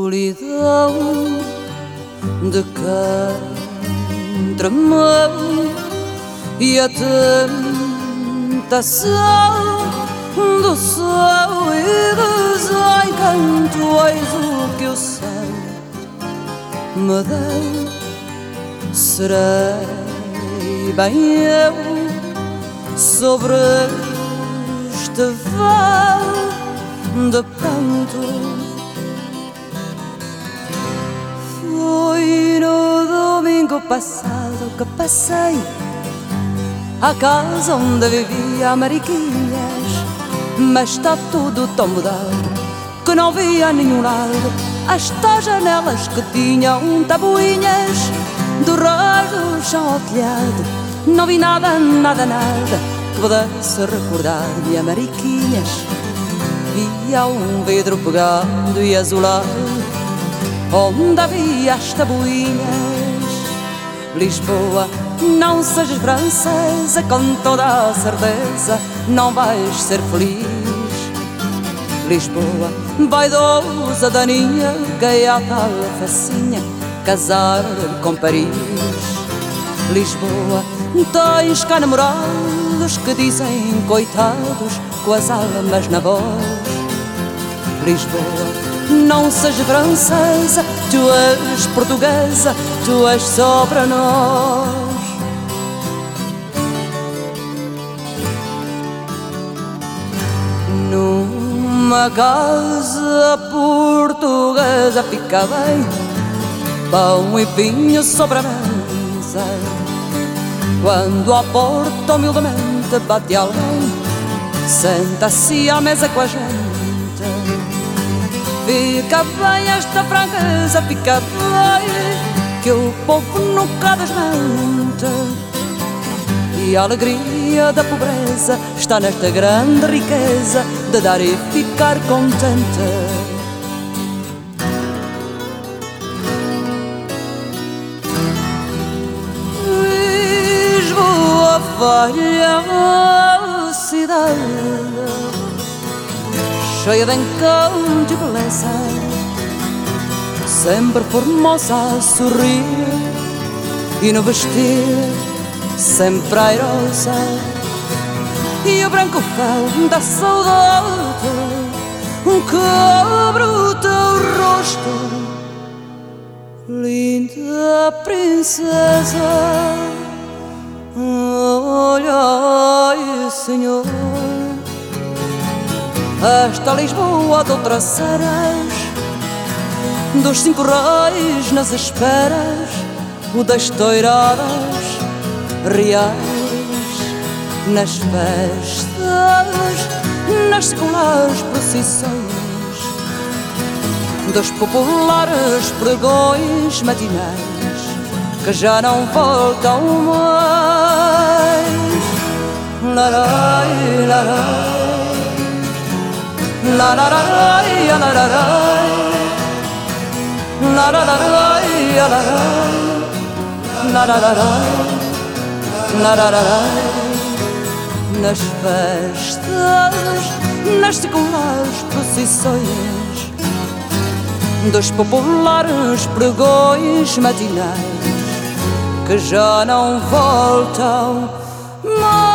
solidão de quem tremeu e a tentação do céu e desencanto. Eis o que o céu me deu. Serei bem eu sobre este véu de pranto. Foi no domingo passado que passei à casa onde vivia a Mariquinhas, mas está tudo tão mudado que não via nenhum lado. Estas janelas que tinham tabuinhas, do resto do chão ao telhado, não vi nada, nada, nada que pudesse recordar-me a Mariquinhas. Via um vidro pegado e azulado onde havia as tabuinhas. Lisboa, não sejas francesa, com toda a certeza não vais ser feliz. Lisboa, vaidosa daninha, que é a tal facinha casar com Paris. Lisboa, tens cá namorados que dizem coitados com as almas na voz. Lisboa, não sejas francesa, tu és portuguesa, tu és só para nós. Numa casa portuguesa fica bem pão e vinho sobre a mesa. Quando à porta humildemente bate alguém, senta-se à mesa com a gente. Fica bem esta franqueza, fica bem que o povo nunca desmente. E a alegria da pobreza está nesta grande riqueza de dar e ficar contente. Lisboa, velha cidade, cheia de encanto e beleza, sempre formosa a sorrir e no vestir sempre airosa. E o branco véu da saudade cobre o teu rosto, linda princesa. Olhai, Senhor, esta Lisboa de outras eras, dos 5 reis nas esperas, o das toiradas reais, nas festas, nas seculares procissões, dos populares pregões matinais que já não voltam mais. Larai, larai, lararai, lararai, lararai, lararai, lararai. Nas festas, nas seculares procissões, dos populares pregões matinais que já não voltam mais.